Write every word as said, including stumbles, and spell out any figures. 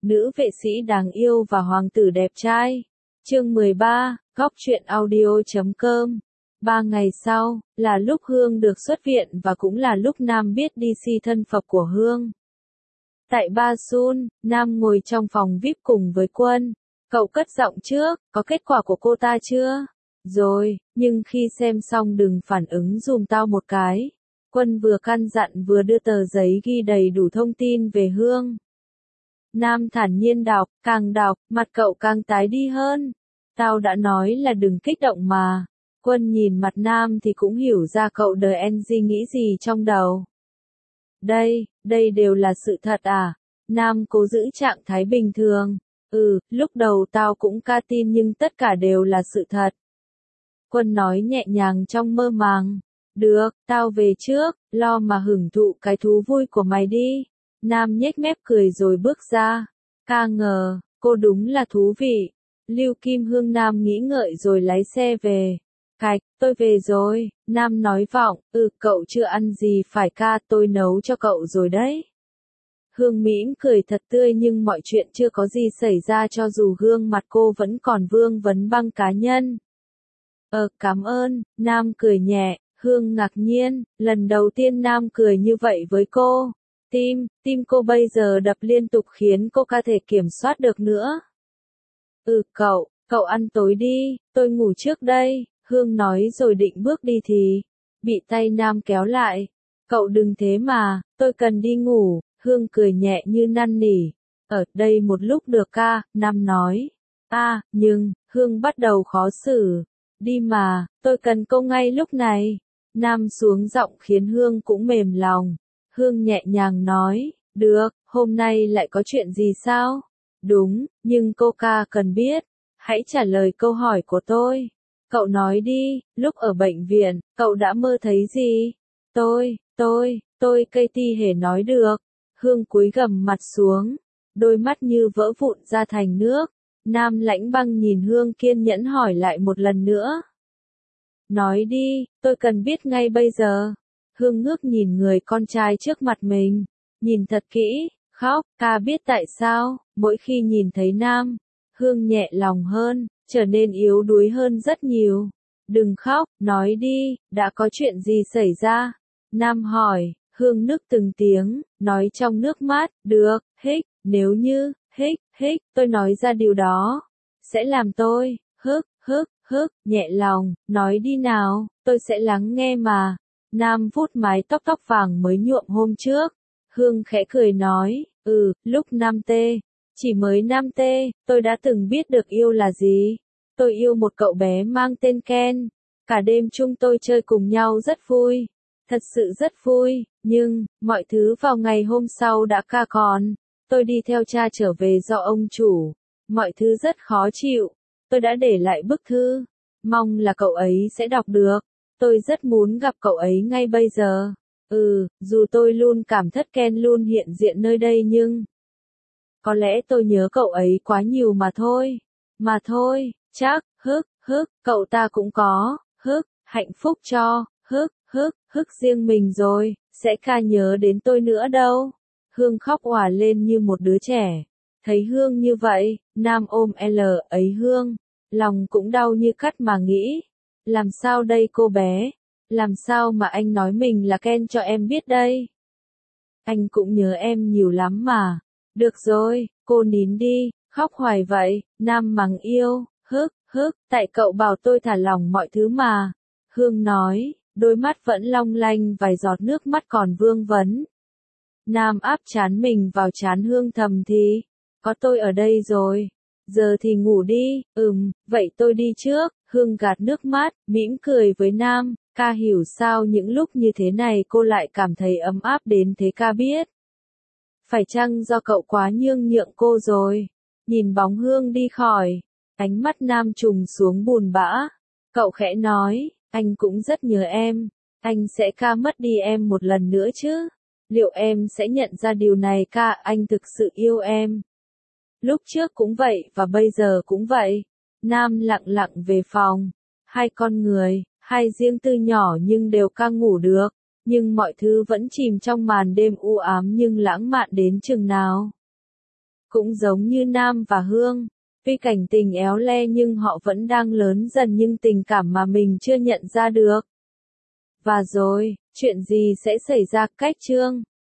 nữ vệ sĩ đáng yêu và hoàng tử đẹp trai. Chương mười ba, góc truyện audio chấm com. Ba ngày sau, là lúc Hương được xuất viện và cũng là lúc Nam biết đi si thân phận của Hương. Tại Ba Sun, Nam ngồi trong phòng vi ai pi cùng với Quân. Cậu cất giọng trước, có kết quả của cô ta chưa? Rồi, nhưng khi xem xong đừng phản ứng dùm tao một cái. Quân vừa căn dặn vừa đưa tờ giấy ghi đầy đủ thông tin về Hương. Nam thản nhiên đọc, càng đọc, mặt cậu càng tái đi hơn. Tao đã nói là đừng kích động mà. Quân nhìn mặt Nam thì cũng hiểu ra cậu đờ en gi nghĩ gì trong đầu. Đây, đây đều là sự thật à? Nam cố giữ trạng thái bình thường. Ừ, lúc đầu tao cũng ca tin nhưng tất cả đều là sự thật. Quân nói nhẹ nhàng trong mơ màng. Được, tao về trước, lo mà hưởng thụ cái thú vui của mày đi. Nam nhếch mép cười rồi bước ra. Ca ngờ, cô đúng là thú vị. Lưu Kim Hương Nam nghĩ ngợi rồi lái xe về. Cạch, tôi về rồi, Nam nói vọng, ừ cậu chưa ăn gì phải ca, tôi nấu cho cậu rồi đấy. Hương mỉm cười thật tươi nhưng mọi chuyện chưa có gì xảy ra cho dù gương mặt cô vẫn còn vương vấn băng cá nhân. Ờ, cảm ơn, Nam cười nhẹ, Hương ngạc nhiên, lần đầu tiên Nam cười như vậy với cô. Tim, tim cô bây giờ đập liên tục khiến cô không thể kiểm soát được nữa. Ừ cậu, cậu ăn tối đi, tôi ngủ trước đây, Hương nói rồi định bước đi thì, bị tay Nam kéo lại. Cậu đừng thế mà, tôi cần đi ngủ, Hương cười nhẹ như năn nỉ. Ở đây một lúc được ca, Nam nói. À, nhưng, Hương bắt đầu khó xử. Đi mà, tôi cần cô ngay lúc này. Nam xuống giọng khiến Hương cũng mềm lòng. Hương nhẹ nhàng nói, được, hôm nay lại có chuyện gì sao? Đúng, nhưng cô ca cần biết. Hãy trả lời câu hỏi của tôi. Cậu nói đi, lúc ở bệnh viện, cậu đã mơ thấy gì? Tôi, tôi, tôi Katie hề nói được. Hương cúi gằm mặt xuống, đôi mắt như vỡ vụn ra thành nước. Nam lãnh băng nhìn Hương kiên nhẫn hỏi lại một lần nữa. Nói đi, tôi cần biết ngay bây giờ. Hương ngước nhìn người con trai trước mặt mình, nhìn thật kỹ, khóc, ca biết tại sao, mỗi khi nhìn thấy Nam, Hương nhẹ lòng hơn, trở nên yếu đuối hơn rất nhiều. Đừng khóc, nói đi, đã có chuyện gì xảy ra? Nam hỏi, Hương nức từng tiếng, nói trong nước mắt, được, hích, nếu như, hích, hích, tôi nói ra điều đó, sẽ làm tôi, hức, hức, hức, nhẹ lòng, nói đi nào, tôi sẽ lắng nghe mà. Nam vuốt mái tóc tóc vàng mới nhuộm hôm trước. Hương khẽ cười nói, ừ, lúc năm tê, chỉ mới năm tê, tôi đã từng biết được yêu là gì. Tôi yêu một cậu bé mang tên Ken. Cả đêm chúng tôi chơi cùng nhau rất vui. Thật sự rất vui, nhưng, mọi thứ vào ngày hôm sau đã ca còn. Tôi đi theo cha trở về do ông chủ. Mọi thứ rất khó chịu. Tôi đã để lại bức thư. Mong là cậu ấy sẽ đọc được. Tôi rất muốn gặp cậu ấy ngay bây giờ. Ừ, dù tôi luôn cảm thất Ken luôn hiện diện nơi đây nhưng... Có lẽ tôi nhớ cậu ấy quá nhiều mà thôi. Mà thôi, chắc, hức, hức, cậu ta cũng có, hức, hạnh phúc cho, hức, hức, hức riêng mình rồi, sẽ ca nhớ đến tôi nữa đâu. Hương khóc òa lên như một đứa trẻ. Thấy Hương như vậy, Nam ôm L ấy Hương. Lòng cũng đau như cắt mà nghĩ. Làm sao đây cô bé? Làm sao mà anh nói mình là Ken cho em biết đây? Anh cũng nhớ em nhiều lắm mà. Được rồi, cô nín đi, khóc hoài vậy, Nam mắng yêu, hức, hức, tại cậu bảo tôi thả lỏng mọi thứ mà. Hương nói, đôi mắt vẫn long lanh vài giọt nước mắt còn vương vấn. Nam áp trán mình vào trán Hương thầm thì, có tôi ở đây rồi. Giờ thì ngủ đi, ừm, vậy tôi đi trước. Hương gạt nước mắt, mỉm cười với Nam, ca hiểu sao những lúc như thế này cô lại cảm thấy ấm áp đến thế ca biết. Phải chăng do cậu quá nhường nhượng cô rồi? Nhìn bóng Hương đi khỏi, ánh mắt Nam trùng xuống buồn bã. Cậu khẽ nói, anh cũng rất nhớ em, anh sẽ ca mất đi em một lần nữa chứ? Liệu em sẽ nhận ra điều này ca, anh thực sự yêu em? Lúc trước cũng vậy và bây giờ cũng vậy. Nam lặng lặng về phòng. Hai con người, hai riêng tư nhỏ nhưng đều ca ngủ được. Nhưng mọi thứ vẫn chìm trong màn đêm u ám nhưng lãng mạn đến chừng nào. Cũng giống như Nam và Hương, tuy cảnh tình éo le nhưng họ vẫn đang lớn dần nhưng tình cảm mà mình chưa nhận ra được. Và rồi, chuyện gì sẽ xảy ra? Cách chương